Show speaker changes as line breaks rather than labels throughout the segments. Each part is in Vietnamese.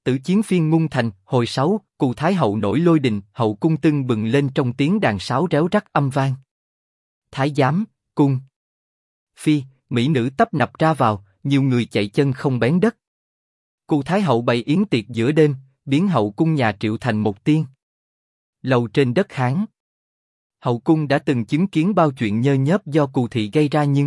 Tử chiến phiên Ngung Thành, hồi 6, Cù Thái hậu nổi lôi đình, hậu cung tưng bừng lên trong tiếng đàn sáo réo rắt âm vang. Thái giám, cung phi, mỹ nữ tấp nập ra vào, nhiều người chạy chân không bén đất. Cù Thái hậu bày yến tiệc giữa đêm, biến hậu cung nhà Triệu thành một tiên. Lầu trên đất Hán. Hậu cung đã từng chứng kiến bao chuyện nhơ nhớp do Cù thị gây ra nhưng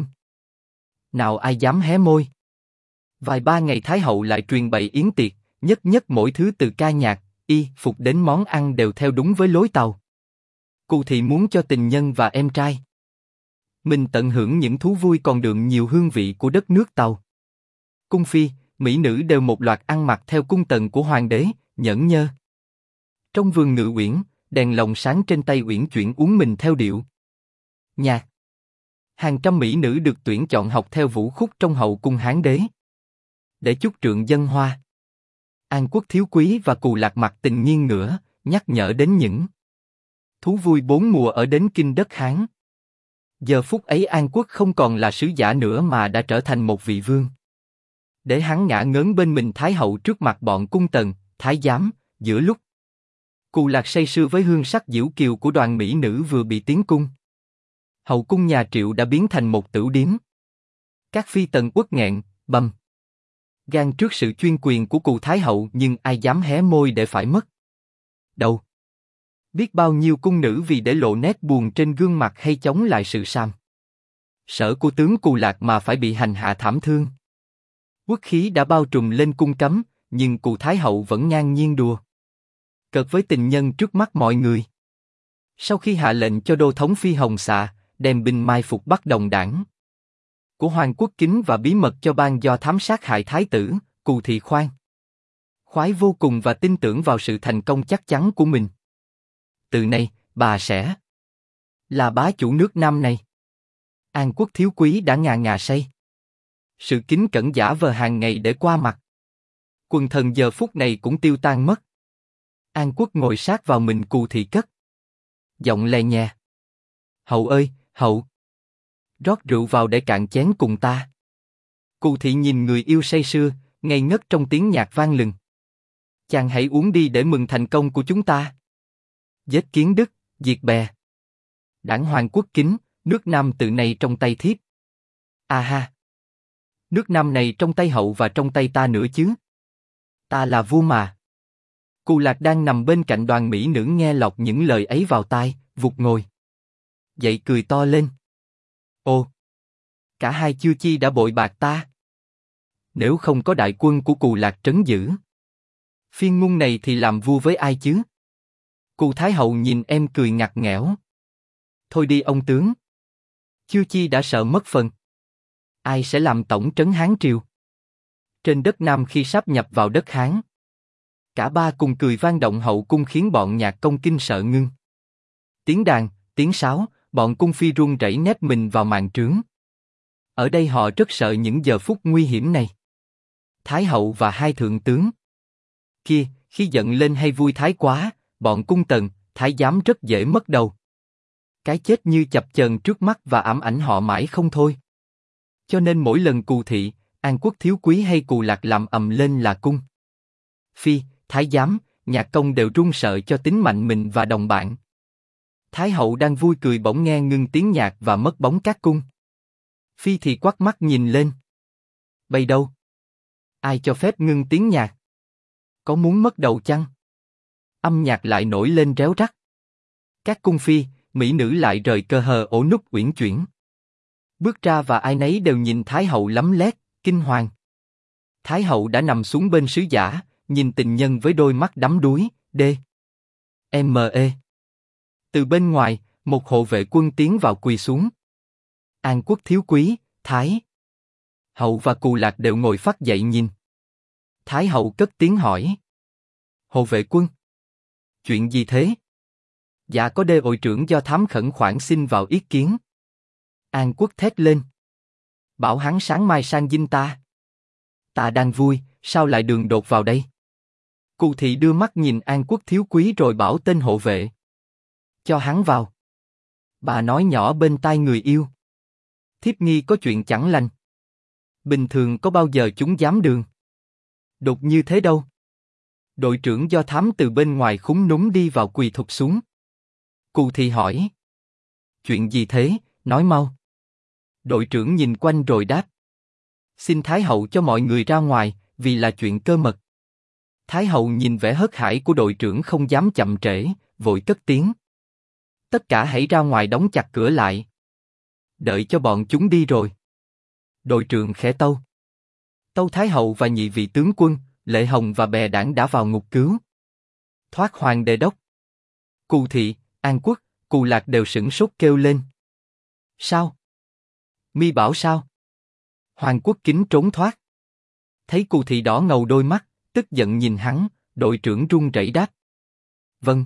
nào ai dám hé môi. Vài ba ngày Thái hậu lại truyền bày yến tiệc, nhất nhất mỗi thứ từ ca nhạc, y phục đến món ăn đều theo đúng với lối Tàu. Cù thị muốn cho tình nhân và em trai mình tận hưởng những thú vui còn đượm nhiều hương vị của đất nước Tàu. Cung phi, mỹ nữ đều một loạt ăn mặc theo cung tần của hoàng đế, nhẫn nhơ. Trong vườn Ngự Uyển, đèn lồng sáng trên tay uyển chuyển uốn mình theo điệu nhạc. Hàng trăm mỹ nữ được tuyển chọn học theo vũ khúc trong hậu cung Hán đế. Để chúc trượng dân hoa. An Quốc thiếu quý và Cù Lạc mặt tình nghiêng ngửa, nhắc nhở đến những thú vui bốn mùa ở đến kinh đất Hán. Giờ phút ấy An Quốc không còn là sứ giả nữa mà đã trở thành một vị vương. Để hắn ngã ngớn bên mình Thái hậu trước mặt bọn cung tần, thái giám, giữa lúc Cù Lạc say sưa với hương sắc diễu kiều của đoàn mỹ nữ vừa bị tiến cung. Hậu cung nhà Triệu đã biến thành một tửu điếm. Các phi tần uất nghẹn, bầm gan trước sự chuyên quyền của Cù Thái hậu, nhưng ai dám hé môi để phải mất đầu. Biết bao nhiêu cung nữ vì để lộ nét buồn trên gương mặt hay chống lại sự sam sở của tướng Cù Lạc mà phải bị hành hạ thảm thương. Uất khí đã bao trùm lên cung cấm, nhưng Cù Thái hậu vẫn ngang nhiên đùa cợt với tình nhân trước mắt mọi người. Sau khi hạ lệnh cho đô thống Phi Hồng Xạ đem binh mai phục bắt đồng đảng của Hoàng Quốc Kính và bí mật cho ban do thám sát hại thái tử, Cù thị khoái vô cùng và tin tưởng vào sự thành công chắc chắn của mình. Từ nay, bà sẽ là bá chủ nước Nam này. An Quốc thiếu quý đã ngà say. Sự kính cẩn giả vờ hàng ngày để qua mặt quần thần giờ phút này cũng tiêu tan mất. An Quốc ngồi sát vào mình Cù thị cất giọng lè nhè. Hậu ơi, hậu! Rót rượu vào để cạn chén cùng ta. Cù thị nhìn người yêu say sưa, ngây ngất trong tiếng nhạc vang lừng. Chàng hãy uống đi để mừng thành công của chúng ta. Giết Kiến Đức, diệt bè đảng Hoàng Quốc Kính, nước Nam từ nay trong tay thiếp. À ha! Nước Nam này trong tay hậu và trong tay ta nữa chứ. Ta là vua mà. Cù Lạc đang nằm bên cạnh đoàn mỹ nữ nghe lọt những lời ấy vào tai, vụt ngồi dậy cười to lên. Ồ! Cả hai chưa chi đã bội bạc ta. Nếu không có đại quân của Cù Lạc trấn giữ phiên Ngung này thì làm vua với ai chứ? Cù Thái hậu nhìn em cười ngặt nghẽo. Thôi đi ông tướng. Chưa chi đã sợ mất phần. Ai sẽ làm tổng trấn Hán triều? Trên đất Nam khi sáp nhập vào đất Hán, cả ba cùng cười vang động hậu cung khiến bọn nhạc công kinh sợ ngưng. Tiếng đàn, tiếng sáo, bọn cung phi run rẩy nép mình vào màn trướng. Ở đây họ rất sợ những giờ phút nguy hiểm này. Thái hậu và hai thượng tướng kia, khi giận lên hay vui thái quá, bọn cung tần, thái giám rất dễ mất đầu. Cái chết như chập chờn trước mắt và ám ảnh họ mãi không thôi. Cho nên mỗi lần Cù thị, An Quốc thiếu quý hay Cù Lạc làm ầm lên là cung phi, thái giám, nhạc công đều run sợ cho tính mạnh mình và đồng bạn. Thái hậu đang vui cười bỗng nghe ngưng tiếng nhạc và mất bóng các cung phi thì quắt mắt nhìn lên. Bay đâu? Ai cho phép ngưng tiếng nhạc? Có muốn mất đầu chăng? Âm nhạc lại nổi lên réo rắt. Các cung phi, mỹ nữ lại rời cơ hờ ổ nút uyển chuyển. Bước ra và ai nấy đều nhìn Thái hậu lấm lét, kinh hoàng. Thái hậu đã nằm xuống bên sứ giả, nhìn tình nhân với đôi mắt đắm đuối, Từ bên ngoài, một hộ vệ quân tiến vào quỳ xuống. An Quốc thiếu quý, Thái hậu và Cù Lạc đều ngồi phắt dậy nhìn. Thái hậu cất tiếng hỏi. Hộ vệ quân, chuyện gì thế? Dạ có đê hội trưởng do thám khẩn khoản xin vào ý kiến. An Quốc thét lên. Bảo hắn sáng mai sang dinh ta. Ta đang vui, sao lại đường đột vào đây? Cù thị đưa mắt nhìn An Quốc thiếu quý rồi bảo tên hộ vệ. Cho hắn vào. Bà nói nhỏ bên tai người yêu. Thiếp nghi có chuyện chẳng lành. Bình thường có bao giờ chúng dám đường đột như thế đâu. Đội trưởng do thám từ bên ngoài khúm núm đi vào quỳ thụp xuống. Cù Thị hỏi. Chuyện gì thế, nói mau. Đội trưởng nhìn quanh rồi đáp. Xin Thái hậu cho mọi người ra ngoài, vì là chuyện cơ mật. Thái hậu nhìn vẻ hớt hải của đội trưởng không dám chậm trễ, vội cất tiếng. Tất cả hãy ra ngoài đóng chặt cửa lại. Đợi cho bọn chúng đi rồi. Đội trưởng khẽ tâu. Tâu Thái hậu và nhị vị tướng quân, Lệ Hồng và bè đảng đã vào ngục cứu. Thoát Hoàng Đề Đốc. Cù Thị, An Quốc, Cù Lạc đều sửng sốt kêu lên. Sao? Mi bảo sao? Hoàng Quốc Kính trốn thoát. Thấy Cù Thị đỏ ngầu đôi mắt, tức giận nhìn hắn, đội trưởng run rẩy đáp. Vâng.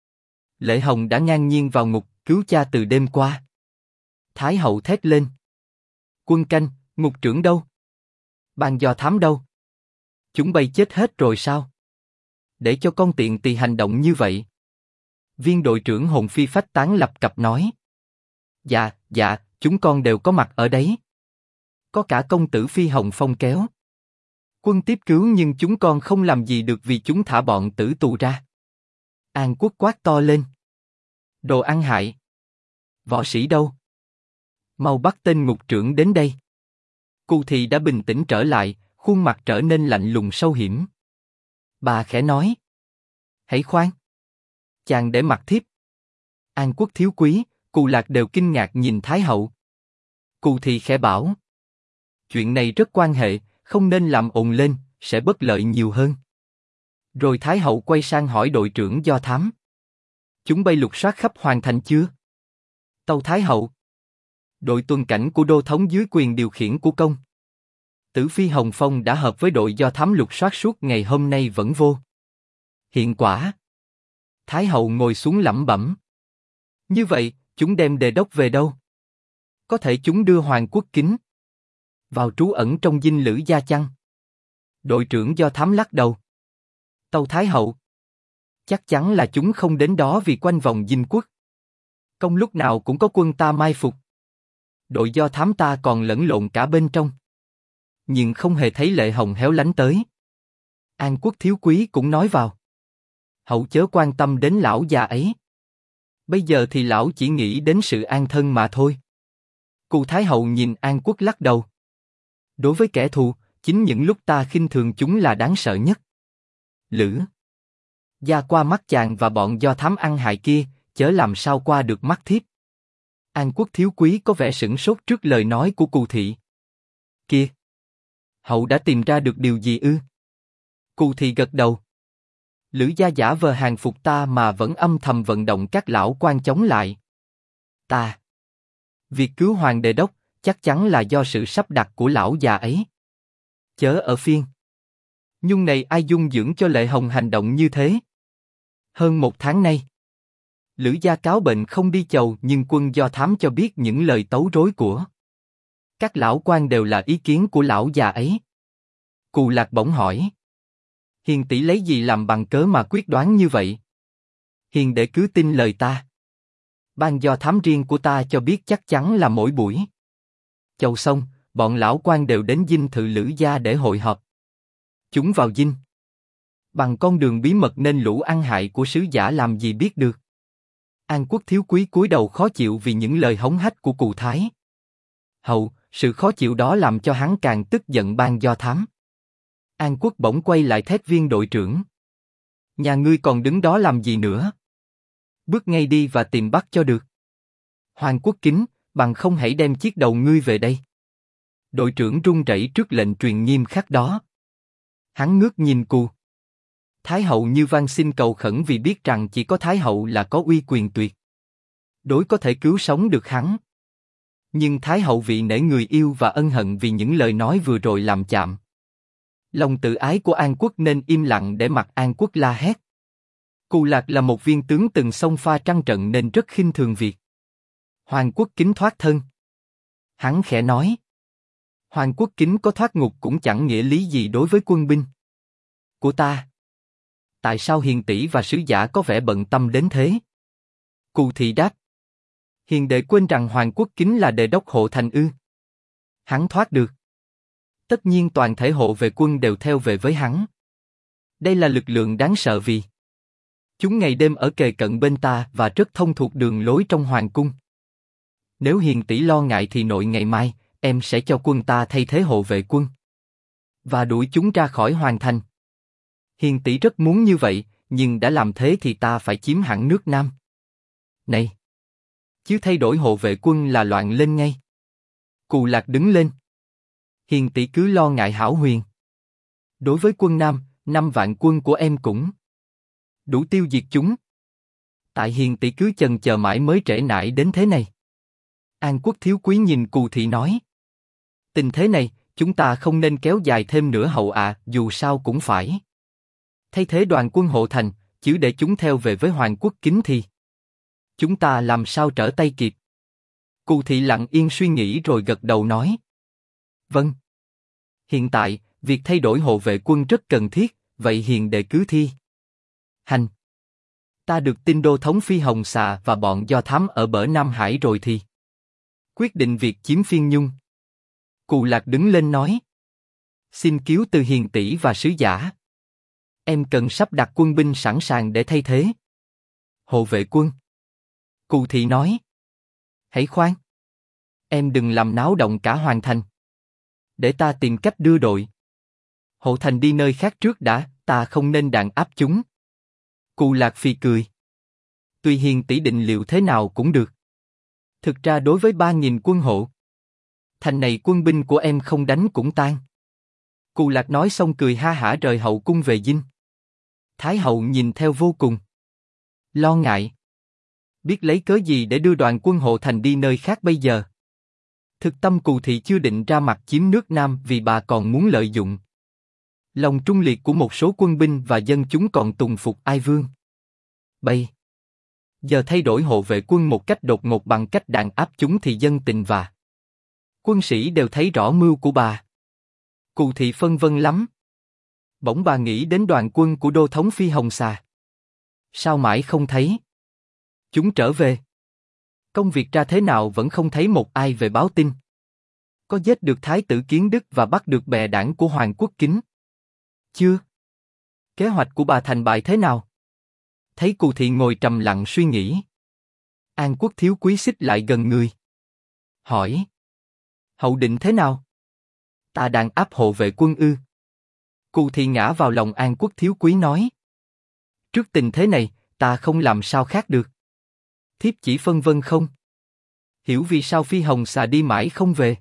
Lệ Hồng đã ngang nhiên vào ngục, cứu cha từ đêm qua. Thái hậu thét lên. Quân canh, ngục trưởng đâu? Ban do thám đâu? Chúng bay chết hết rồi sao? Để cho con tiện tỳ hành động như vậy. Viên đội trưởng hồn phi phách tán lập cập nói. Dạ, chúng con đều có mặt ở đấy. Có cả công tử Phi Hồng Phong kéo. Quân tiếp cứu nhưng chúng con không làm gì được vì chúng thả bọn tử tù ra. An Quốc quát to lên. Đồ ăn hại. Võ sĩ đâu? Mau bắt tên ngục trưởng đến đây. Cù Thị đã bình tĩnh trở lại, khuôn mặt trở nên lạnh lùng sâu hiểm. Bà khẽ nói. Hãy khoan. Chàng để mặc thiếp. An Quốc thiếu quý, Cù Lạc đều kinh ngạc nhìn Thái hậu. Cù Thị khẽ bảo. Chuyện này rất quan hệ, không nên làm ồn lên, sẽ bất lợi nhiều hơn. Rồi Thái hậu quay sang hỏi đội trưởng do thám. Chúng bay lục soát khắp hoàn thành chưa? Tâu Thái hậu. Đội tuần cảnh của đô thống dưới quyền điều khiển của công tử Phi Hồng Phong đã hợp với đội do thám lục soát suốt ngày hôm nay vẫn vô hiện quả. Thái hậu ngồi xuống lẩm bẩm. Như vậy, chúng đem đề đốc về đâu? Có thể chúng đưa Hoàng Quốc Kính vào trú ẩn trong dinh Lữ Gia chăng? Đội trưởng do thám lắc đầu. Tâu Thái hậu. Chắc chắn là chúng không đến đó vì quanh vòng dinh quốc. Công lúc nào cũng có quân ta mai phục. Đội do thám ta còn lẫn lộn cả bên trong. Nhưng không hề thấy Lệ Hồng héo lánh tới. An Quốc thiếu quý cũng nói vào. Hậu chớ quan tâm đến lão già ấy. Bây giờ thì lão chỉ nghĩ đến sự an thân mà thôi. Cù Thái hậu nhìn An Quốc lắc đầu. Đối với kẻ thù, chính những lúc ta khinh thường chúng là đáng sợ nhất. Lữ Gia qua mắt chàng và bọn do thám ăn hại kia, chớ làm sao qua được mắt thiếp. An Quốc thiếu quý có vẻ sửng sốt trước lời nói của Cù Thị. Kia! Hậu đã tìm ra được điều gì ư? Cù Thị gật đầu. Lữ Gia giả vờ hàng phục ta mà vẫn âm thầm vận động các lão quan chống lại ta. Việc cứu Hoàng Đề Đốc chắc chắn là do sự sắp đặt của lão già ấy. Chớ ở phiên nhung này ai dung dưỡng cho Lệ Hồng hành động như thế? Hơn 1 tháng nay, Lữ Gia cáo bệnh không đi chầu nhưng quân do thám cho biết những lời tấu rối của các lão quan đều là ý kiến của lão già ấy. Cù Lạc bỗng hỏi. Hiền tỷ lấy gì làm bằng cớ mà quyết đoán như vậy? Hiền đệ cứ tin lời ta. Ban do thám riêng của ta cho biết chắc chắn là mỗi buổi chầu xong, bọn lão quan đều đến dinh thự Lữ Gia để hội họp. Chúng vào dinh bằng con đường bí mật nên lũ ăn hại của sứ giả làm gì biết được. An Quốc thiếu quý cúi đầu khó chịu vì những lời hống hách của Cù Thái hậu, sự khó chịu đó làm cho hắn càng tức giận ban do thám. An Quốc bỗng quay lại thét viên đội trưởng. Nhà ngươi còn đứng đó làm gì nữa? Bước ngay đi và tìm bắt cho được Hoàng Quốc Kính, bằng không hãy đem chiếc đầu ngươi về đây. Đội trưởng run rẩy trước lệnh truyền nghiêm khắc đó. Hắn ngước nhìn Cù Thái hậu như van xin cầu khẩn vì biết rằng chỉ có Thái hậu là có uy quyền tuyệt đối có thể cứu sống được hắn. Nhưng Thái hậu vì nể người yêu và ân hận vì những lời nói vừa rồi làm chạm lòng tự ái của An Quốc nên im lặng để mặc An Quốc la hét. Cù Lạc là một viên tướng từng xông pha trăng trận nên rất khinh thường việc Hoàng Quốc Kính thoát thân. Hắn khẽ nói. Hoàng Quốc Kính có thoát ngục cũng chẳng nghĩa lý gì đối với quân binh của ta. Tại sao hiền tỷ và sứ giả có vẻ bận tâm đến thế? Cù Thị đáp. Hiền đệ quên rằng Hoàng Quốc Kính là đề đốc hộ thành ư? Hắn thoát được. Tất nhiên toàn thể hộ vệ quân đều theo về với hắn. Đây là lực lượng đáng sợ vì chúng ngày đêm ở kề cận bên ta và rất thông thuộc đường lối trong hoàng cung. Nếu hiền tỷ lo ngại thì nội ngày mai, em sẽ cho quân ta thay thế hộ vệ quân và đuổi chúng ra khỏi hoàng thành. Hiền tỷ rất muốn như vậy, nhưng đã làm thế thì ta phải chiếm hẳn nước Nam. Này! Chứ thay đổi hộ vệ quân là loạn lên ngay. Cù Lạc đứng lên. Hiền tỷ cứ lo ngại hảo huyền. Đối với quân Nam, 5 vạn quân của em cũng đủ tiêu diệt chúng. Tại hiền tỷ cứ chần chờ mãi mới trễ nải đến thế này. An Quốc thiếu quý nhìn Cù thị nói. Tình thế này, chúng ta không nên kéo dài thêm nữa hậu ạ, dù sao cũng phải thay thế đoàn quân hộ thành, chứ để chúng theo về với Hoàng Quốc Kính thì chúng ta làm sao trở tay kịp. Cù thị lặng yên suy nghĩ rồi gật đầu nói. Vâng. Hiện tại, việc thay đổi hộ vệ quân rất cần thiết, vậy hiền đệ cứ thi hành. Ta được tin đô thống Phi Hồng Xà và bọn do thám ở bờ Nam Hải rồi thì quyết định việc chiếm Phiên Nhung. Cù Lạc đứng lên nói. Xin cứu từ hiền tỷ và sứ giả. Em cần sắp đặt quân binh sẵn sàng để thay thế hộ vệ quân. Cù thị nói. Hãy khoan. Em đừng làm náo động cả hoàng thành. Để ta tìm cách đưa đội hộ thành đi nơi khác trước đã, ta không nên đàn áp chúng. Cù Lạc phì cười. Tuy hiền tỷ định liệu thế nào cũng được. Thực ra đối với 3.000 quân hộ thành này quân binh của em không đánh cũng tan. Cù Lạc nói xong cười ha hả rời hậu cung về dinh. Thái hậu nhìn theo vô cùng lo ngại. Biết lấy cớ gì để đưa đoàn quân hộ thành đi nơi khác bây giờ. Thực tâm Cù thị chưa định ra mặt chiếm nước Nam vì bà còn muốn lợi dụng lòng trung liệt của một số quân binh và dân chúng còn tùng phục Ai Vương. Bây giờ thay đổi hộ vệ quân một cách đột ngột bằng cách đàn áp chúng thì dân tình và quân sĩ đều thấy rõ mưu của bà. Cù thị phân vân lắm. Bỗng bà nghĩ đến đoàn quân của đô thống Phi Hồng Xà. Sao mãi không thấy chúng trở về? Công việc ra thế nào vẫn không thấy một ai về báo tin. Có giết được Thái tử Kiến Đức và bắt được bè đảng của Hoàng Quốc Kính chưa? Kế hoạch của bà thành bại thế nào? Thấy Cù thị ngồi trầm lặng suy nghĩ. An Quốc thiếu quý xích lại gần người. Hỏi. Hậu định thế nào? Ta đàn áp hộ vệ quân ư? Cù thị ngã vào lòng An Quốc thiếu quý nói. Trước tình thế này, ta không làm sao khác được. Thiếp chỉ phân vân không hiểu vì sao Phi Hồng Xà đi mãi không về.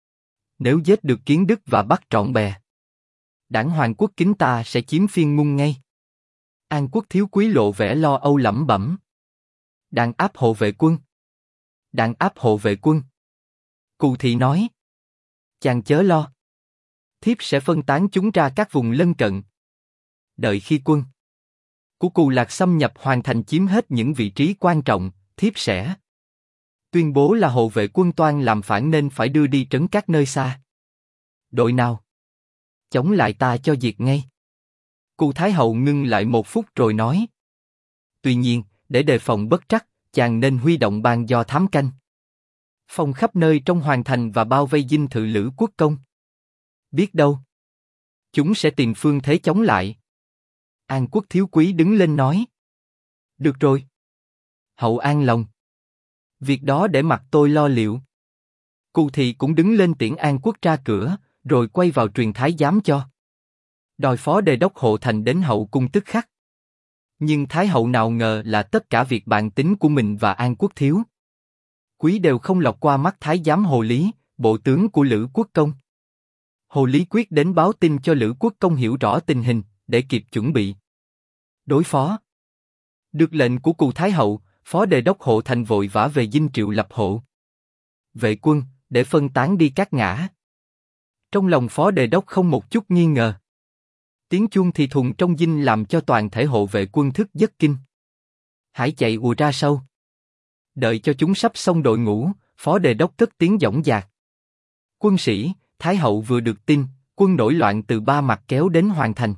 Nếu giết được Kiến Đức và bắt trọn bè đảng Hoàng Quốc Kính ta sẽ chiếm Phiên Ngung ngay. An Quốc thiếu quý lộ vẻ lo âu lẩm bẩm. Đàn áp hộ vệ quân. Đàn áp hộ vệ quân. Cù thị nói. Chàng chớ lo. Thiếp sẽ phân tán chúng ra các vùng lân cận. Đợi khi quân của Cù Lạc xâm nhập hoàn thành chiếm hết những vị trí quan trọng, thiếp sẽ tuyên bố là hộ vệ quân toan làm phản nên phải đưa đi trấn các nơi xa. Đội nào chống lại ta cho diệt ngay. Cù Thái hậu ngưng lại một phút rồi nói. Tuy nhiên, để đề phòng bất trắc, chàng nên huy động ban do thám canh phòng khắp nơi trong hoàng thành và bao vây dinh thự Lữ Quốc công. Biết đâu chúng sẽ tìm phương thế chống lại. An Quốc thiếu quý đứng lên nói. Được rồi. Hậu an lòng. Việc đó để mặc tôi lo liệu. Cù thị cũng đứng lên tiễn An Quốc ra cửa, rồi quay vào truyền thái giám cho đòi phó đề đốc hộ thành đến hậu cung tức khắc. Nhưng Thái hậu nào ngờ là tất cả việc bàn tính của mình và An Quốc thiếu quý đều không lọt qua mắt thái giám Hồ Lý, bộ tướng của Lữ Quốc công. Hồ Lý quyết đến báo tin cho Lữ Quốc công hiểu rõ tình hình, để kịp chuẩn bị đối phó. Được lệnh của Cù Thái hậu, phó đề đốc hộ thành vội vã về dinh triệu lập hộ vệ quân, để phân tán đi các ngã. Trong lòng phó đề đốc không một chút nghi ngờ. Tiếng chuông thì thùng trong dinh làm cho toàn thể hộ vệ quân thức giấc kinh. Hãy chạy ùa ra sau. Đợi cho chúng sắp xong đội ngũ, phó đề đốc cất tiếng dõng dạc. Quân sĩ, Thái hậu vừa được tin, quân nổi loạn từ ba mặt kéo đến hoàn thành.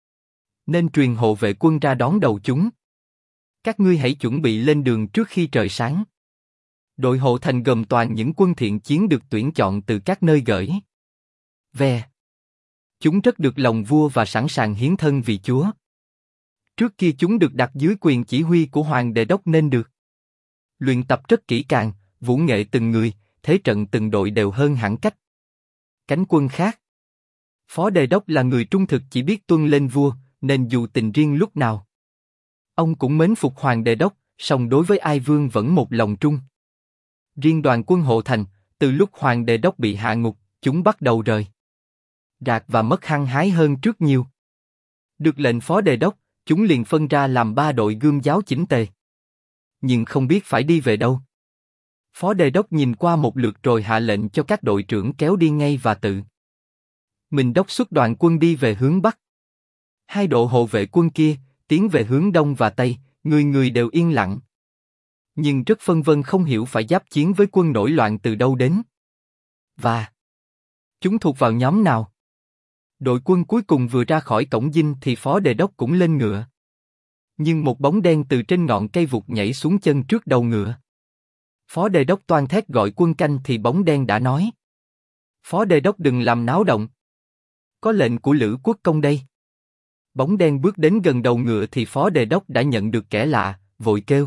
Nên truyền hộ vệ quân ra đón đầu chúng. Các ngươi hãy chuẩn bị lên đường trước khi trời sáng. Đội hộ thành gồm toàn những quân thiện chiến được tuyển chọn từ các nơi gửi về Chúng rất được lòng vua và sẵn sàng hiến thân vì chúa. Trước kia chúng được đặt dưới quyền chỉ huy của hoàng đề đốc nên được luyện tập rất kỹ càng, vũ nghệ từng người, thế trận từng đội đều hơn hẳn cách cánh quân khác. Phó đề đốc là người trung thực chỉ biết tuân lên vua, nên dù tình riêng lúc nào, ông cũng mến phục hoàng đề đốc, song đối với ai vương vẫn một lòng trung. Riêng đoàn quân hộ thành, từ lúc hoàng đề đốc bị hạ ngục, chúng bắt đầu rời rạc và mất hăng hái hơn trước nhiều. Được lệnh phó đề đốc, chúng liền phân ra làm 3 đội gươm giáo chỉnh tề. Nhưng không biết phải đi về đâu. Phó đề đốc nhìn qua một lượt rồi hạ lệnh cho các đội trưởng kéo đi ngay và tự mình đốc xuất đoàn quân đi về hướng Bắc. 2 đội hộ vệ quân kia tiến về hướng Đông và Tây, người người đều yên lặng. Nhưng rất phân vân không hiểu phải giáp chiến với quân nổi loạn từ đâu đến. Và chúng thuộc vào nhóm nào? Đội quân cuối cùng vừa ra khỏi cổng dinh thì phó đề đốc cũng lên ngựa. Nhưng một bóng đen từ trên ngọn cây vụt nhảy xuống chân trước đầu ngựa. Phó đề đốc toan thét gọi quân canh thì bóng đen đã nói: Phó đề đốc đừng làm náo động. Có lệnh của Lữ Quốc Công đây. Bóng đen bước đến gần đầu ngựa thì phó đề đốc đã nhận được kẻ lạ, vội kêu: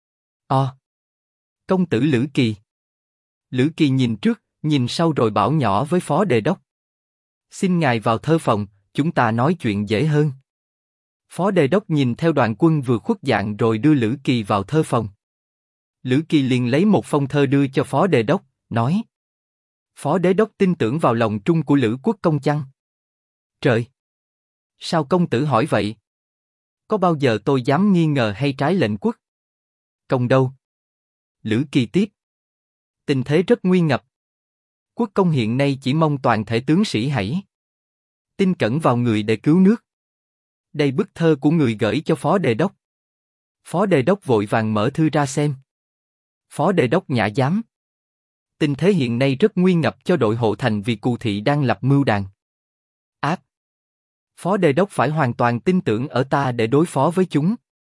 Công tử Lữ Kỳ. Lữ Kỳ nhìn trước, nhìn sau rồi bảo nhỏ với phó đề đốc: Xin ngài vào thơ phòng, chúng ta nói chuyện dễ hơn. Phó đề đốc nhìn theo đoàn quân vừa khuất dạng rồi đưa Lữ Kỳ vào thơ phòng. Lữ Kỳ liền lấy một phong thơ đưa cho phó đề đốc, nói: Phó đề đốc tin tưởng vào lòng trung của Lữ Quốc Công chăng? Trời! Sao công tử hỏi vậy? Có bao giờ tôi dám nghi ngờ hay trái lệnh quốc công đâu? Lữ Kỳ tiếp: Tình thế rất nguy ngập. Quốc công hiện nay chỉ mong toàn thể tướng sĩ hãy tin cẩn vào người để cứu nước. Đây bức thơ của người gửi cho phó đề đốc. Phó đề đốc vội vàng mở thư ra xem. Phó đề đốc nhã giám. Tình thế hiện nay rất nguy ngập cho đội hộ thành vì Cù thị đang lập mưu đàn ác. Phó đề đốc phải hoàn toàn tin tưởng ở ta để đối phó với chúng.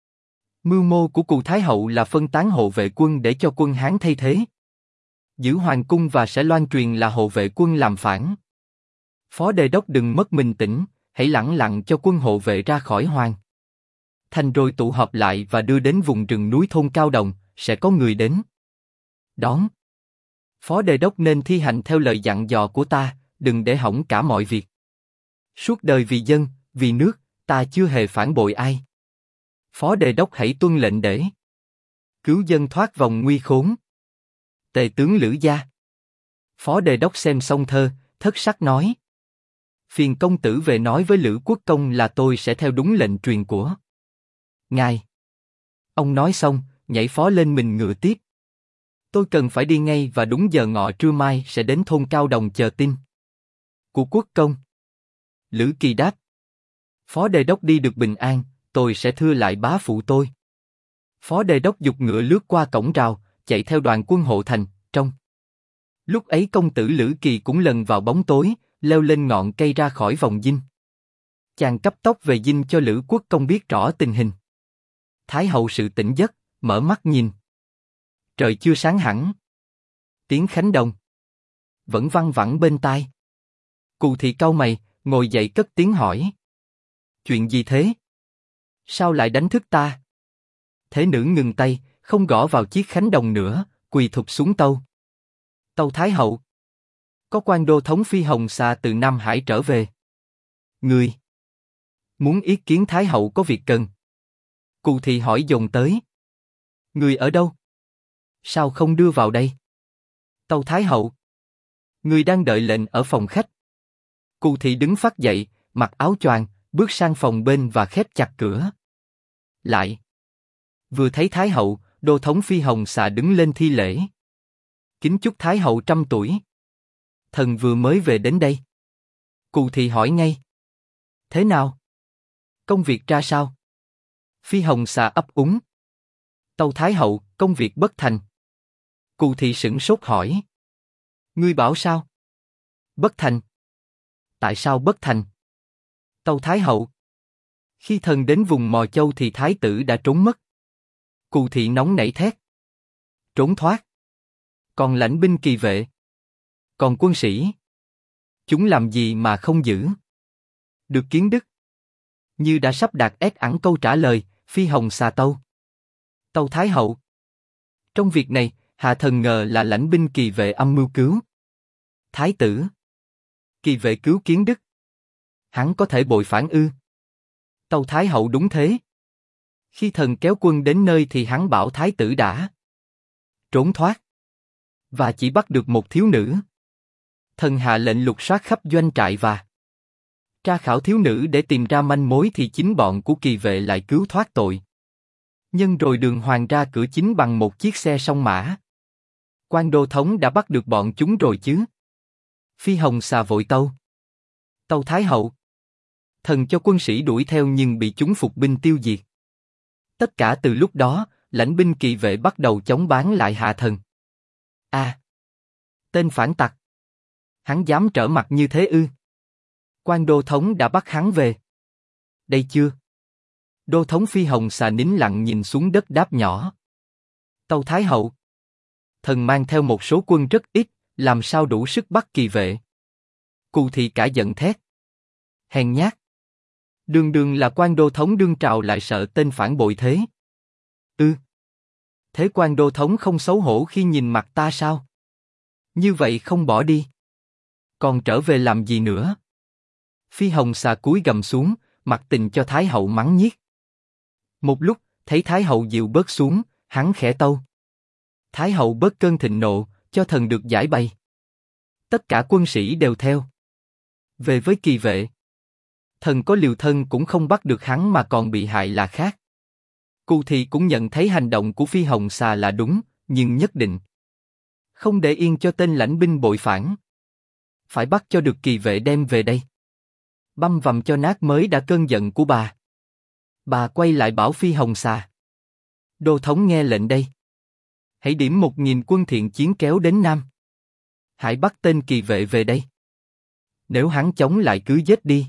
Mưu mô của Cù Thái hậu là phân tán hộ vệ quân để cho quân Hán thay thế giữ hoàng cung và sẽ loan truyền là hộ vệ quân làm phản. Phó đề đốc đừng mất bình tĩnh, hãy lẳng lặng cho quân hộ vệ ra khỏi hoàng thành rồi tụ họp lại và đưa đến vùng rừng núi thôn Cao Đồng, sẽ có người đến đón. Phó đề đốc nên thi hành theo lời dặn dò của ta, đừng để hỏng cả mọi việc. Suốt đời vì dân, vì nước, ta chưa hề phản bội ai. Phó đề đốc hãy tuân lệnh để cứu dân thoát vòng nguy khốn. Tề tướng Lữ gia. Phó đề đốc xem xong thơ, thất sắc nói: Phiền công tử về nói với Lữ Quốc Công là tôi sẽ theo đúng lệnh truyền của ngài. Ông nói xong, nhảy phó lên mình ngựa tiếp. Tôi cần phải đi ngay và đúng giờ ngọ trưa mai sẽ đến thôn Cao Đồng chờ tin của Quốc Công. Lữ Kỳ đáp: Phó đề đốc đi được bình an, tôi sẽ thưa lại bá phụ tôi. Phó đề đốc giục ngựa lướt qua cổng rào, chạy theo đoàn quân hộ thành. Trong lúc ấy công tử Lữ Kỳ cũng lần vào bóng tối, leo lên ngọn cây ra khỏi vòng dinh. Chàng cấp tốc về dinh cho Lữ Quốc Công biết rõ tình hình. Thái hậu sự tỉnh giấc, mở mắt nhìn. Trời chưa sáng hẳn. Tiếng khánh đồng vẫn văng vẳng bên tai. Cù thị cau mày, ngồi dậy cất tiếng hỏi: Chuyện gì thế? Sao lại đánh thức ta? Thế nữ ngừng tay, không gõ vào chiếc khánh đồng nữa, quỳ thụp xuống tâu. Tâu Thái hậu. Có quan đô thống Phi Hồng Xà từ Nam Hải trở về. Người muốn ý kiến Thái hậu có việc cần. Cù thị hỏi dồn tới. Người ở đâu? Sao không đưa vào đây? Tâu Thái hậu. Người đang đợi lệnh ở phòng khách. Cù thị đứng phắt dậy, mặc áo choàng, bước sang phòng bên và khép chặt cửa lại. Vừa thấy Thái hậu, đô thống Phi Hồng Xà đứng lên thi lễ. Kính chúc Thái hậu 100 tuổi. Thần vừa mới về đến đây. Cù thị hỏi ngay. Thế nào? Công việc ra sao? Phi Hồng Xà ấp úng. Tâu Thái hậu, công việc bất thành. Cù thị sửng sốt hỏi. Ngươi bảo sao? Bất thành. Tại sao bất thành? Tâu Thái hậu. Khi thần đến vùng Mò Châu thì thái tử đã trốn mất. Cù thị nóng nảy thét. Trốn thoát. Còn lãnh binh kỳ vệ. Còn quân sĩ. Chúng làm gì mà không giữ? Được kiến đức. Như đã sắp đạt ép ẵn câu trả lời, phi hồng xà tâu. Tâu Thái hậu. Trong việc này, hạ thần ngờ là lãnh binh kỳ vệ âm mưu cứu Thái tử. Kỳ vệ cứu kiến đức. Hắn có thể bội phản ư? Tâu Thái hậu đúng thế. Khi thần kéo quân đến nơi thì hắn bảo Thái tử đã trốn thoát. Và chỉ bắt được một thiếu nữ. Thần hạ lệnh lục soát khắp doanh trại và tra khảo thiếu nữ để tìm ra manh mối thì chính bọn của kỳ vệ lại cứu thoát tội. Nhân rồi đường hoàng ra cửa chính bằng một chiếc xe song mã. Quan đô thống đã bắt được bọn chúng rồi chứ? Phi hồng xà vội tâu. Tâu Thái hậu. Thần cho quân sĩ đuổi theo nhưng bị chúng phục binh tiêu diệt. Tất cả từ lúc đó, lãnh binh kỳ vệ bắt đầu chống bán lại hạ thần. Tên phản tặc. Hắn dám trở mặt như thế ư? Quan đô thống đã bắt hắn về. Đây chưa? Đô thống phi hồng xà nín lặng nhìn xuống đất đáp nhỏ. Tâu Thái hậu. Thần mang theo một số quân rất ít, làm sao đủ sức bắt kỳ vệ? Cù Thị cả giận thét. Hèn nhát. Đường đường là quan đô thống đương trào lại sợ tên phản bội thế. Thế quan đô thống không xấu hổ khi nhìn mặt ta sao? Như vậy không bỏ đi. Còn trở về làm gì nữa? Phi hồng xà cúi gầm xuống, mặc tình cho Thái hậu mắng nhiếc. Một lúc, thấy Thái hậu dịu bớt xuống, hắn khẽ tâu. Thái hậu bớt cơn thịnh nộ, cho thần được giải bày. Tất cả quân sĩ đều theo. Về với kỳ vệ. Thần có liều thân cũng không bắt được hắn mà còn bị hại là khác. Cù Thị cũng nhận thấy hành động của phi hồng xà là đúng, nhưng nhất định không để yên cho tên lãnh binh bội phản. Phải bắt cho được kỳ vệ đem về đây. Băm vằm cho nát mới đã cơn giận của bà. Bà quay lại bảo phi hồng xà. Đô thống nghe lệnh đây. Hãy điểm 1000 quân thiện chiến kéo đến Nam. Hãy bắt tên kỳ vệ về đây. Nếu hắn chống lại cứ giết đi.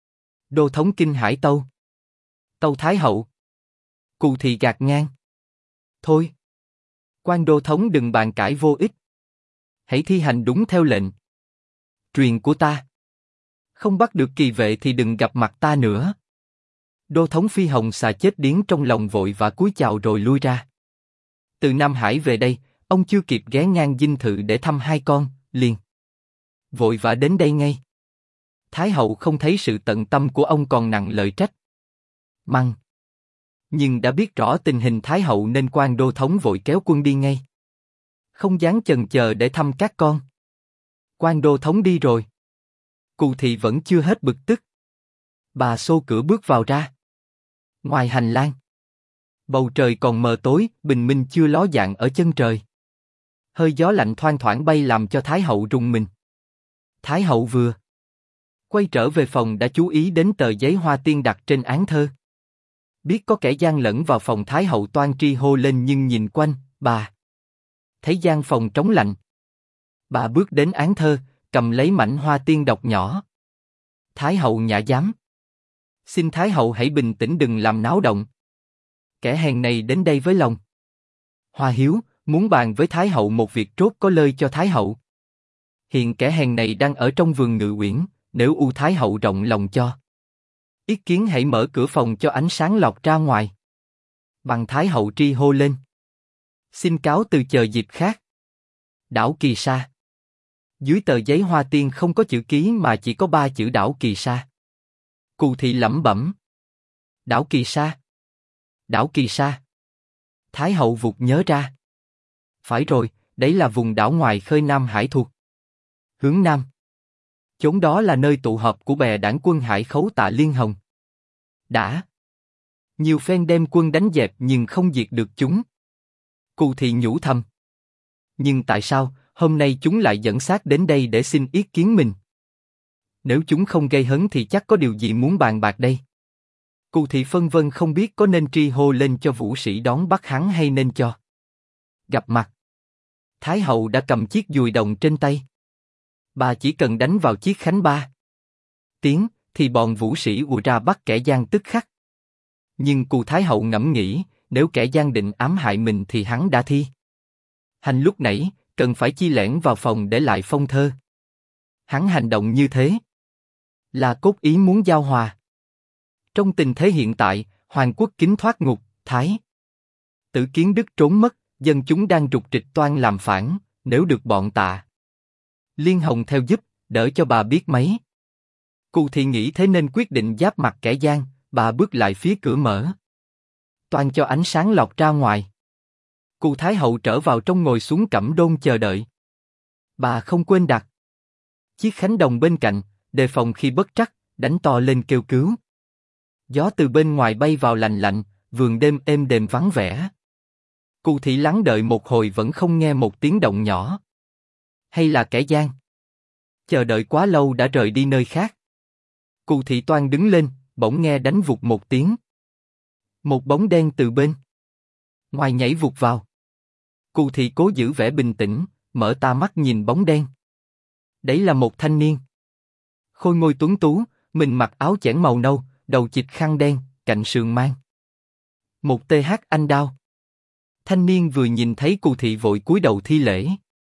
Đô thống kinh hãi tâu. Tâu Thái hậu. Cù Thị gạt ngang. Thôi. Quan đô thống đừng bàn cãi vô ích. Hãy thi hành đúng theo lệnh truyền của ta. Không bắt được kỳ vệ thì đừng gặp mặt ta nữa. Đô thống phi hồng xà chết điếng trong lòng vội và cúi chào rồi lui ra. Từ Nam Hải về đây, ông chưa kịp ghé ngang dinh thự để thăm hai con, liền vội vã đến đây ngay. Thái hậu không thấy sự tận tâm của ông còn nặng lời trách mắng. Nhưng đã biết rõ tình hình Thái hậu nên quan đô thống vội kéo quân đi ngay. Không dám chần chờ để thăm các con. Quan đô thống đi rồi. Cù Thị vẫn chưa hết bực tức. Bà xô cửa bước vào ra. Ngoài hành lang, bầu trời còn mờ tối, bình minh chưa ló dạng ở chân trời. Hơi gió lạnh thoang thoảng bay làm cho Thái hậu rùng mình. Thái hậu vừa quay trở về phòng đã chú ý đến tờ giấy hoa tiên đặt trên án thơ. Biết có kẻ gian lẫn vào phòng Thái hậu toan tri hô lên nhưng nhìn quanh, bà thấy gian phòng trống lạnh. Bà bước đến án thơ, cầm lấy mảnh hoa tiên đọc nhỏ. Thái hậu nhã giám. Xin Thái hậu hãy bình tĩnh đừng làm náo động. Kẻ hèn này đến đây với lòng hoa hiếu, muốn bàn với Thái hậu một việc trốt có lợi cho Thái hậu. Hiện kẻ hèn này đang ở trong vườn Ngự Uyển, nếu U Thái hậu rộng lòng cho ý kiến hãy mở cửa phòng cho ánh sáng lọt ra ngoài. Bằng Thái hậu tri hô lên. Xin cáo từ chờ dịp khác. Đảo Kỳ Sa. Dưới tờ giấy hoa tiên không có chữ ký mà chỉ có 3 chữ Đảo Kỳ Sa. Cù Thị lẩm bẩm. Đảo Kỳ Sa. Đảo Kỳ Sa. Thái hậu vụt nhớ ra. Phải rồi, đấy là vùng đảo ngoài khơi Nam Hải thuộc hướng Nam. Chốn đó là nơi tụ họp của bè đảng quân Hải Khấu Tạ Liên Hồng. Đã nhiều phen đem quân đánh dẹp nhưng không diệt được chúng. Cù Thị nhủ thầm. Nhưng tại sao, hôm nay chúng lại dẫn xác đến đây để xin ý kiến mình? Nếu chúng không gây hấn thì chắc có điều gì muốn bàn bạc đây. Cù Thị phân vân không biết có nên tri hô lên cho vũ sĩ đón bắt hắn hay nên cho gặp mặt. Thái hậu đã cầm chiếc dùi đồng trên tay. Bà chỉ cần đánh vào chiếc khánh 3 tiếng thì bọn vũ sĩ ùa ra bắt kẻ gian tức khắc. Nhưng Cù Thái hậu ngẫm nghĩ, nếu kẻ gian định ám hại mình thì hắn đã thi hành lúc nãy, cần phải chi lẻn vào phòng để lại phong thơ. Hắn hành động như thế Là cốt ý muốn giao hòa. Trong tình thế hiện tại, Hoàng quốc kính thoát ngục, Thái tử Kiến Đức trốn mất, dân chúng đang rục rịch toan làm phản, nếu được bọn Tạ Liên Hồng theo giúp, đỡ cho bà biết mấy. Cù Thị nghĩ thế nên quyết định giáp mặt kẻ gian, bà bước lại phía cửa mở. Toan cho ánh sáng lọt ra ngoài. Cù Thái hậu trở vào trong ngồi xuống cẩm đôn chờ đợi. Bà không quên đặt chiếc khánh đồng bên cạnh, đề phòng khi bất trắc, đánh to lên kêu cứu. Gió từ bên ngoài bay vào lành lạnh, vườn đêm êm đềm vắng vẻ. Cù Thị lắng đợi một hồi vẫn không nghe một tiếng động nhỏ. Hay là kẻ gian? Chờ đợi quá lâu đã rời đi nơi khác. Cù Thị toan đứng lên, bỗng nghe đánh vụt một tiếng. Một bóng đen từ bên ngoài nhảy vụt vào. Cù Thị cố giữ vẻ bình tĩnh, mở ta mắt nhìn bóng đen. Đấy là một thanh niên. Khôi ngôi tuấn tú, mình mặc áo chẽn màu nâu, đầu chịch khăn đen, cạnh sườn mang một TH anh đao. Thanh niên vừa nhìn thấy Cù Thị vội cúi đầu thi lễ.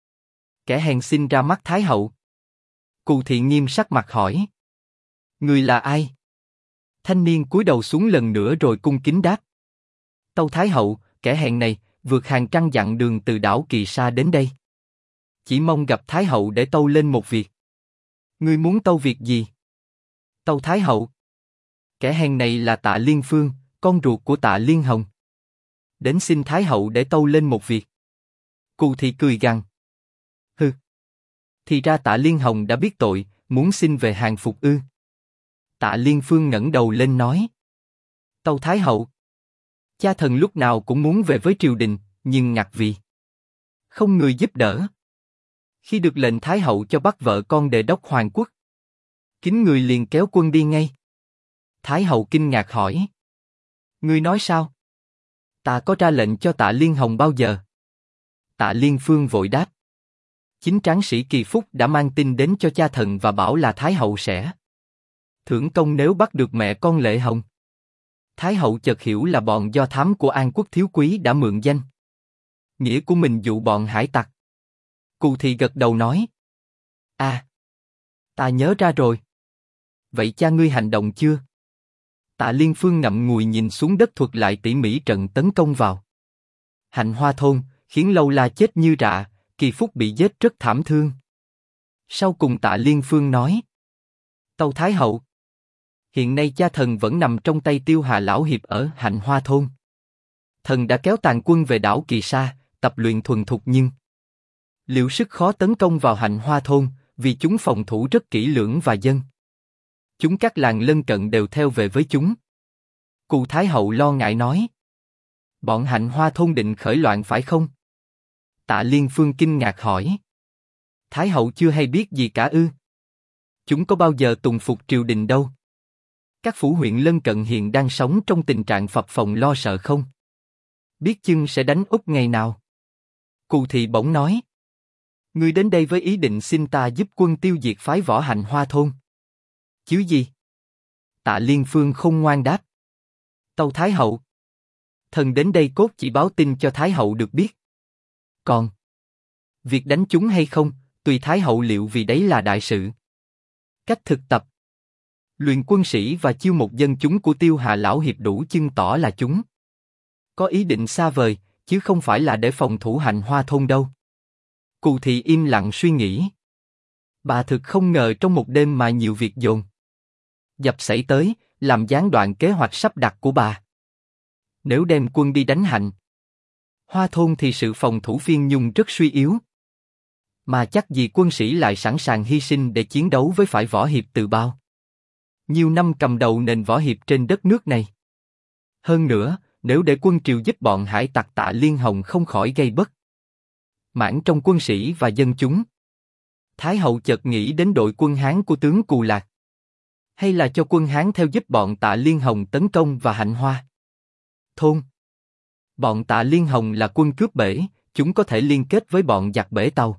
Kẻ hèn xin ra mắt Thái hậu. Cù Thị nghiêm sắc mặt hỏi. Người là ai? Thanh niên cúi đầu xuống lần nữa rồi cung kính đáp. Tâu Thái hậu, kẻ hèn này vượt hàng trăng dặn đường từ đảo Kỳ Sa đến đây. Chỉ mong gặp Thái hậu để tâu lên một việc. Ngươi muốn tâu việc gì? Tâu Thái hậu. Kẻ hèn này là Tạ Liên Phương, con ruột của Tạ Liên Hồng. Đến xin Thái hậu để tâu lên một việc. Cù Thị cười gằn. Hừ. Thì ra Tạ Liên Hồng đã biết tội, muốn xin về hàng phục ư? Tạ Liên Phương ngẩng đầu lên nói. Tâu Thái hậu. Cha thần lúc nào cũng muốn về với triều đình, nhưng ngặt vì không người giúp đỡ. Khi được lệnh Thái hậu cho bắt vợ con Đề đốc Hoàng quốc, kính người liền kéo quân đi ngay. Thái hậu kinh ngạc hỏi. Ngươi nói sao? Ta có ra lệnh cho Tạ Liên Hồng bao giờ? Tạ Liên Phương vội đáp. Chính tráng sĩ Kỳ Phúc đã mang tin đến cho cha thần và bảo là Thái hậu sẽ thưởng công nếu bắt được mẹ con Lệ Hồng. Thái hậu chợt hiểu là bọn do thám của An Quốc thiếu quý đã mượn danh nghĩa của mình dụ bọn hải tặc. Cù Thị gật đầu nói. À, ta nhớ ra rồi. Vậy cha ngươi hành động chưa? Tạ Liên Phương ngậm ngùi nhìn xuống đất thuật lại tỉ mỉ trận tấn công vào Hạnh Hoa thôn, khiến Lâu La chết như rạ, Kỳ Phúc bị giết rất thảm thương. Sau cùng Tạ Liên Phương nói. Tâu Thái hậu. Hiện nay cha thần vẫn nằm trong tay Tiêu Hà lão hiệp ở Hạnh Hoa thôn. Thần đã kéo tàn quân về đảo Kỳ Sa, tập luyện thuần thục nhưng liệu sức khó tấn công vào Hạnh Hoa thôn, vì chúng phòng thủ rất kỹ lưỡng và dân chúng các làng lân cận đều theo về với chúng. Cù Thái hậu lo ngại nói. Bọn Hạnh Hoa thôn định khởi loạn phải không? Tạ Liên Phương kinh ngạc hỏi. Thái hậu chưa hay biết gì cả ư? Chúng có bao giờ tùng phục triều đình đâu. Các phủ huyện lân cận hiện đang sống trong tình trạng phập phồng lo sợ không? Biết chừng sẽ đánh úp ngày nào? Cù Thị bỗng nói. Ngươi đến đây với ý định xin ta giúp quân tiêu diệt phái võ Hạnh Hoa thôn. Chứ gì? Tạ Liên Phương khôn ngoan đáp. Tâu Thái hậu. Thần đến đây cốt chỉ báo tin cho Thái hậu được biết. Còn việc đánh chúng hay không, tùy Thái hậu liệu, vì đấy là đại sự. Cách thực tập luyện quân sĩ và chiêu một dân chúng của Tiêu Hà lão hiệp đủ chứng tỏ là chúng có ý định xa vời, chứ không phải là để phòng thủ Hạnh Hoa thôn đâu. Cù Thị im lặng suy nghĩ. Bà thực không ngờ trong một đêm mà nhiều việc dồn dập xảy tới, làm gián đoạn kế hoạch sắp đặt của bà. Nếu đem quân đi đánh Hạnh Hoa thôn thì sự phòng thủ Phiên Nhung rất suy yếu. Mà chắc gì quân sĩ lại sẵn sàng hy sinh để chiến đấu với phải võ hiệp từ bao nhiều năm cầm đầu nền võ hiệp trên đất nước này. Hơn nữa, nếu để quân triều giúp bọn hải tặc Tạ Liên Hồng không khỏi gây bất mãn trong quân sĩ và dân chúng. Thái hậu chợt nghĩ đến đội quân Hán của tướng Cù Lạc. Hay là cho quân Hán theo giúp bọn Tạ Liên Hồng tấn công và Hạnh Hoa thôn. Bọn Tạ Liên Hồng là quân cướp bể, chúng có thể liên kết với bọn giặc bể tàu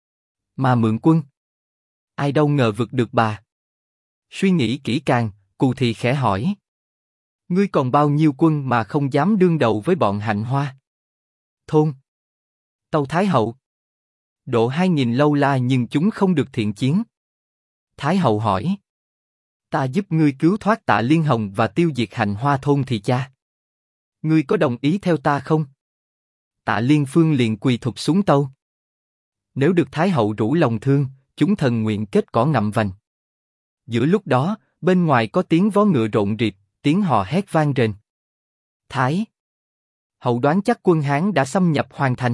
mà mượn quân. Ai đâu ngờ vực được bà. Suy nghĩ kỹ càng, Cù Thị khẽ hỏi. Ngươi còn bao nhiêu quân mà không dám đương đầu với bọn Hạnh Hoa thôn? Tâu Thái hậu. Độ 2000 Lâu La nhưng chúng không được thiện chiến. Thái hậu hỏi. Ta giúp ngươi cứu thoát Tạ Liên Hồng và tiêu diệt Hạnh Hoa thôn thì cha. Ngươi có đồng ý theo ta không? Tạ Liên Phương liền quỳ thụp xuống tâu. Nếu được Thái hậu rủ lòng thương, chúng thần nguyện kết cỏ ngậm vành. Giữa lúc đó, bên ngoài có tiếng vó ngựa rộn rịp, tiếng hò hét vang rền. Thái hậu đoán chắc quân Hán đã xâm nhập hoàn thành.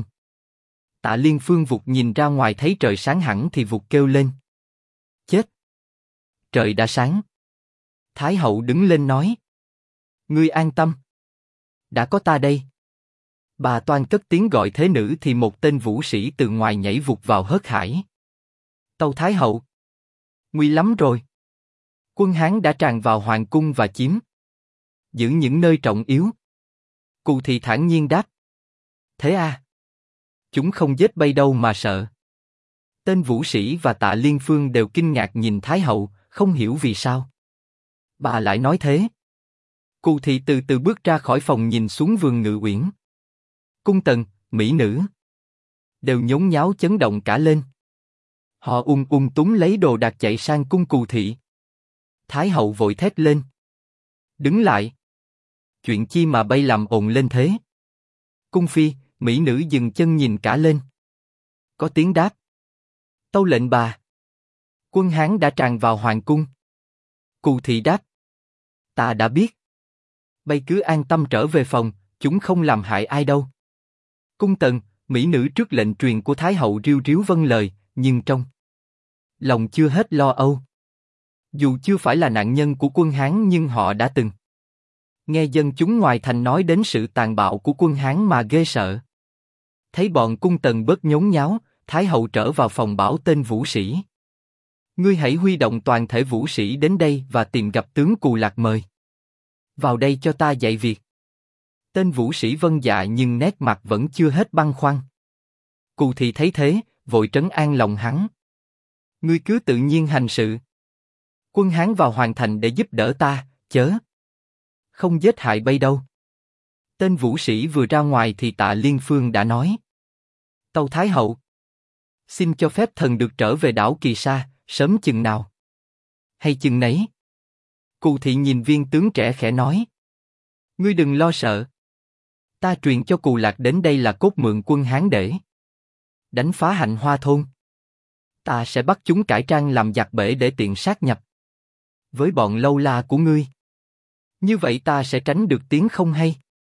Tạ Liên Phương vụt nhìn ra ngoài thấy trời sáng hẳn thì vụt kêu lên. Chết! Trời đã sáng. Thái hậu đứng lên nói. Ngươi an tâm. Đã có ta đây. Bà toan cất tiếng gọi thế nữ thì một tên vũ sĩ từ ngoài nhảy vụt vào hớt hải. Tâu Thái hậu. Nguy lắm rồi. Quân Hán đã tràn vào hoàng cung và chiếm giữ những nơi trọng yếu. Cù Thị thản nhiên đáp. Thế à? Chúng không giết bay đâu mà sợ. Tên vũ sĩ và Tạ Liên Phương đều kinh ngạc nhìn Thái hậu, không hiểu vì sao bà lại nói thế. Cù Thị từ từ bước ra khỏi phòng nhìn xuống vườn Ngự Uyển. Cung tần, mỹ nữ đều nhốn nháo chấn động cả lên. Họ túm lấy đồ đạc chạy sang cung Cù Thị. Thái hậu vội thét lên. Đứng lại. Chuyện chi mà bay làm ồn lên thế? Cung phi, mỹ nữ dừng chân nhìn cả lên. Có tiếng đáp. Tâu lệnh bà. Quân Hán đã tràn vào hoàng cung. Cù Thị đáp. Ta đã biết. Bay cứ an tâm trở về phòng, chúng không làm hại ai đâu. Cung tần, mỹ nữ trước lệnh truyền của Thái hậu riu riu vâng lời, nhưng trong lòng chưa hết lo âu. Dù chưa phải là nạn nhân của quân Hán nhưng họ đã từng nghe dân chúng ngoài thành nói đến sự tàn bạo của quân Hán mà ghê sợ. Thấy bọn cung tần bớt nhốn nháo, Thái hậu trở vào phòng bảo tên vũ sĩ. Ngươi hãy huy động toàn thể vũ sĩ đến đây và tìm gặp tướng Cù Lạc mời. Vào đây cho ta dạy việc. Tên vũ sĩ vâng dạ nhưng nét mặt vẫn chưa hết băn khoăn. Cù Thị thấy thế, vội trấn an lòng hắn. Ngươi cứ tự nhiên hành sự. Quân Hán vào hoàn thành để giúp đỡ ta, chớ không giết hại bay đâu. Tên vũ sĩ vừa ra ngoài thì Tạ Liên Phương đã nói. Tâu Thái hậu. Xin cho phép thần được trở về đảo Kỳ Sa, sớm chừng nào? Hay chừng nấy? Cù Thị nhìn viên tướng trẻ khẽ nói. Ngươi đừng lo sợ. Ta truyền cho Cù Lạc đến đây là cốt mượn quân Hán để đánh phá Hạnh Hoa thôn. Ta sẽ bắt chúng cải trang làm giặc bể để tiện sát nhập với bọn lâu la của ngươi. Như vậy ta sẽ tránh được tiếng không hay.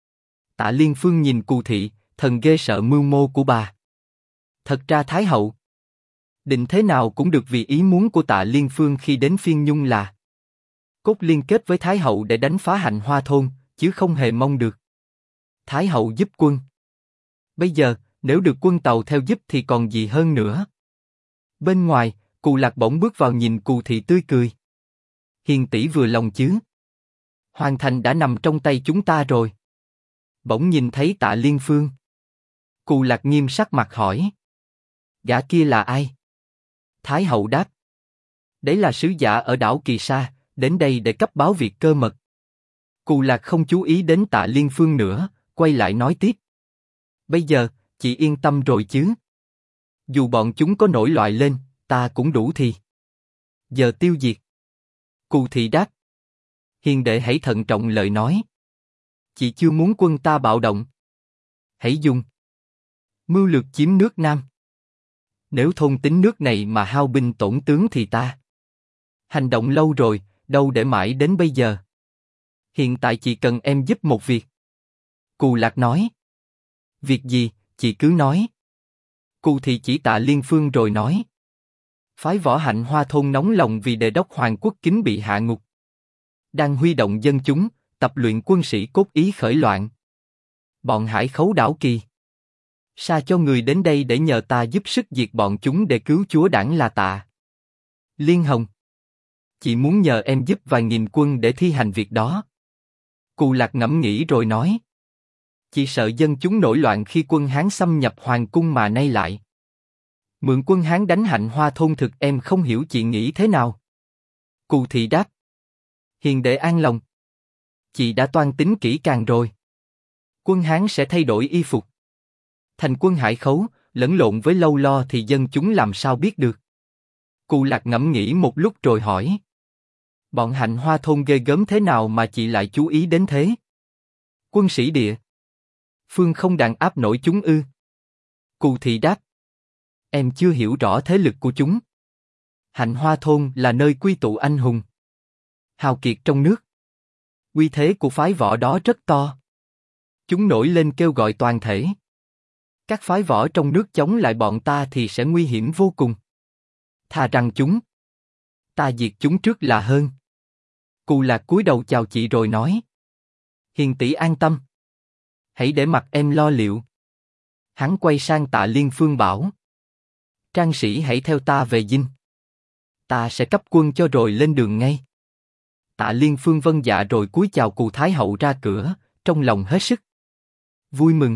Tạ Liên Phương nhìn Cù Thị, thần ghê sợ mưu mô của bà. Thật ra Thái hậu định thế nào cũng được vì ý muốn của Tạ Liên Phương khi đến phiên Nhung là cốt liên kết với Thái hậu để đánh phá Hạnh Hoa thôn, chứ không hề mong được Thái hậu giúp quân. Bây giờ, nếu được quân Tàu theo giúp thì còn gì hơn nữa. Bên ngoài, Cù Lạc bỗng bước vào nhìn Cù Thị tươi cười. Hiền tỷ vừa lòng chứ? Hoàn thành đã nằm trong tay chúng ta rồi. Bỗng nhìn thấy Tạ Liên Phương. Cù Lạc nghiêm sắc mặt hỏi. Gã kia là ai? Thái hậu đáp. Đấy là sứ giả ở đảo Kỳ Sa, đến đây để cấp báo việc cơ mật. Cù Lạc không chú ý đến Tạ Liên Phương nữa, quay lại nói tiếp. Bây giờ, chị yên tâm rồi chứ? Dù bọn chúng có nổi loạn lên, ta cũng đủ thì giờ tiêu diệt. Cù Thị đáp. Hiền đệ hãy thận trọng lời nói. Chị chưa muốn quân ta bạo động. Hãy dùng mưu lược chiếm nước Nam. Nếu thôn tính nước này mà hao binh tổn tướng thì ta hành động lâu rồi, đâu để mãi đến bây giờ. Hiện tại chị cần em giúp một việc. Cù Lạc nói. Việc gì, chị cứ nói. Cù Thị chỉ Tạ Liên Phương rồi nói. Phái võ Hạnh Hoa thôn nóng lòng vì Đề đốc Hoàng Quốc Kính bị hạ ngục. Đang huy động dân chúng, tập luyện quân sĩ cốt ý khởi loạn. Bọn Hải Khấu đảo Kỳ Sa cho người đến đây để nhờ ta giúp sức diệt bọn chúng để cứu chúa đảng là Tạ Liên Hồng. Chị muốn nhờ em giúp vài nghìn quân để thi hành việc đó. Cù Lạc ngẫm nghĩ rồi nói. Chị sợ dân chúng nổi loạn khi quân Hán xâm nhập hoàng cung mà nay lại mượn quân Hán đánh Hạnh Hoa thôn, thực em không hiểu chị nghĩ thế nào. Cù Thị đáp. Hiền đệ an lòng. Chị đã toan tính kỹ càng rồi. Quân Hán sẽ thay đổi y phục thành quân Hải Khấu, lẫn lộn với Lâu Lo thì dân chúng làm sao biết được. Cù Lạc ngẫm nghĩ một lúc rồi hỏi. Bọn Hạnh Hoa thôn ghê gớm thế nào mà chị lại chú ý đến thế? Quân sĩ địa phương không đàn áp nổi chúng ư? Cù Thị đáp. Em chưa hiểu rõ thế lực của chúng. Hạnh Hoa thôn là nơi quy tụ anh hùng, hào kiệt trong nước. Uy thế của phái võ đó rất to. Chúng nổi lên kêu gọi toàn thể. Các phái võ trong nước chống lại bọn ta thì sẽ nguy hiểm vô cùng. Thà rằng ta diệt chúng trước là hơn. Cù Lạc cúi đầu chào chị rồi nói. Hiền tỷ an tâm. Hãy để mặc em lo liệu. Hắn quay sang Tạ Liên Phương bảo. Trang sĩ hãy theo ta về dinh. Ta sẽ cấp quân cho rồi lên đường ngay. Tạ Liên Phương vâng dạ rồi cúi chào Cù Thái Hậu ra cửa, trong lòng hết sức vui mừng.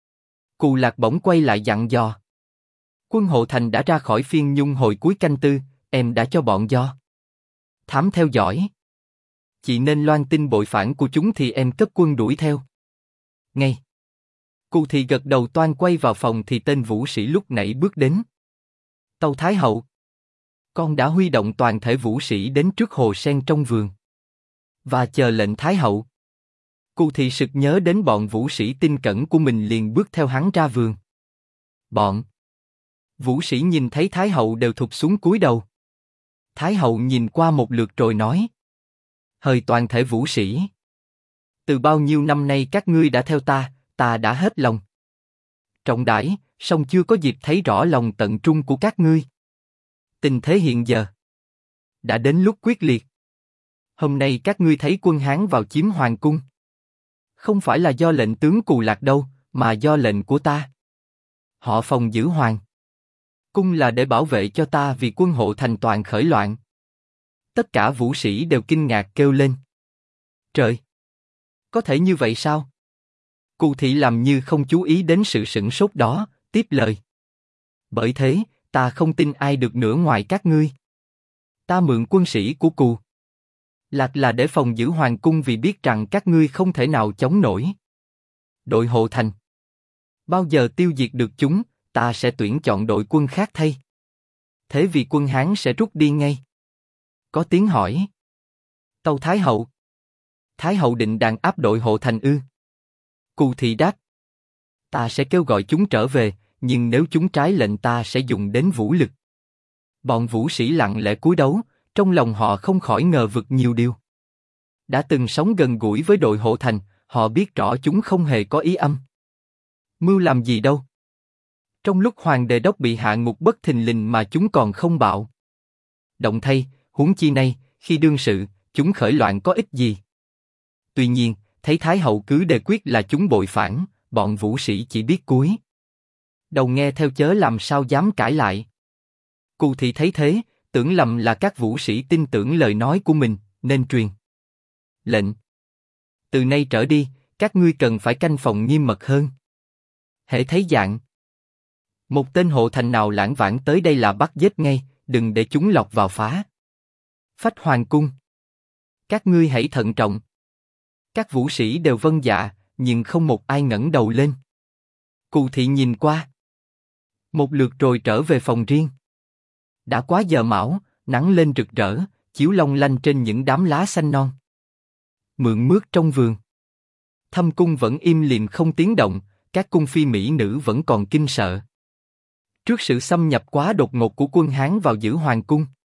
Cù Lạc bỗng quay lại dặn dò. Quân hộ thành đã ra khỏi Phiên Nhung hồi cuối canh tư, em đã cho bọn Do Thám theo dõi. Chị nên loan tin bội phản của chúng thì em cất quân đuổi theo. Ngay. Cù Thị gật đầu toan quay vào phòng thì tên vũ sĩ lúc nãy bước đến. Tâu Thái Hậu. Con đã huy động toàn thể vũ sĩ đến trước hồ sen trong vườn. Và chờ lệnh Thái Hậu. Cù Thị sực nhớ đến bọn vũ sĩ tinh cẩn của mình liền bước theo hắn ra vườn. Bọn vũ sĩ nhìn thấy Thái Hậu đều thụp xuống cúi đầu. Thái Hậu nhìn qua một lượt rồi nói. Hời toàn thể vũ sĩ. Từ bao nhiêu năm nay các ngươi đã theo ta đã hết lòng trọng đãi, song chưa có dịp thấy rõ lòng tận trung của các ngươi. Tình thế hiện giờ đã đến lúc quyết liệt. Hôm nay các ngươi thấy quân Hán vào chiếm hoàng cung, không phải là do lệnh tướng Cù Lạc đâu, mà do lệnh của ta. Họ phòng giữ hoàng cung là để bảo vệ cho ta vì quân hộ thành toàn khởi loạn. Tất cả vũ sĩ đều kinh ngạc kêu lên. Trời! Có thể như vậy sao? Cù Thị làm như không chú ý đến sự sửng sốt đó, tiếp lời. Bởi thế, ta không tin ai được nữa ngoài các ngươi. Ta mượn quân sĩ của Cù Lạc là để phòng giữ hoàng cung vì biết rằng các ngươi không thể nào chống nổi. Đội hộ thành bao giờ tiêu diệt được chúng, ta sẽ tuyển chọn đội quân khác thay. Thế vì quân Hán sẽ rút đi ngay. Có tiếng hỏi. Tâu Thái Hậu. Thái Hậu định đàn áp đội hộ thành ư? Cù Thị đáp. Ta sẽ kêu gọi chúng trở về, nhưng nếu chúng trái lệnh ta sẽ dùng đến vũ lực. Bọn vũ sĩ lặng lẽ cúi đầu, trong lòng họ không khỏi ngờ vực nhiều điều. Đã từng sống gần gũi với đội hộ thành, họ biết rõ chúng không hề có ý âm mưu làm gì đâu. Trong lúc Hoàng Đề Đốc bị hạ ngục bất thình lình mà chúng còn không bạo động thay, huống chi nay, khi đương sự, chúng khởi loạn có ích gì. Tuy nhiên, thấy Thái Hậu cứ đề quyết là chúng bội phản, bọn vũ sĩ chỉ biết cúi đầu nghe theo chớ làm sao dám cãi lại. Cù Thị thấy thế, tưởng lầm là các vũ sĩ tin tưởng lời nói của mình, nên truyền lệnh. Từ nay trở đi, các ngươi cần phải canh phòng nghiêm mật hơn. Hễ thấy dạng một tên hộ thành nào lảng vảng tới đây là bắt giết ngay, đừng để chúng lọt vào phá phách hoàng cung. Các ngươi hãy thận trọng. Các vũ sĩ đều vâng dạ, nhưng không một ai ngẩng đầu lên. Cù Thị nhìn qua một lượt rồi trở về phòng riêng. Đã quá giờ mão, nắng lên rực rỡ, chiếu long lanh trên những đám lá xanh non. Mượn mướt trong vườn. Thâm cung vẫn im lìm không tiếng động, các cung phi mỹ nữ vẫn còn kinh sợ. Trước sự xâm nhập quá đột ngột của quân Hán vào giữ hoàng cung.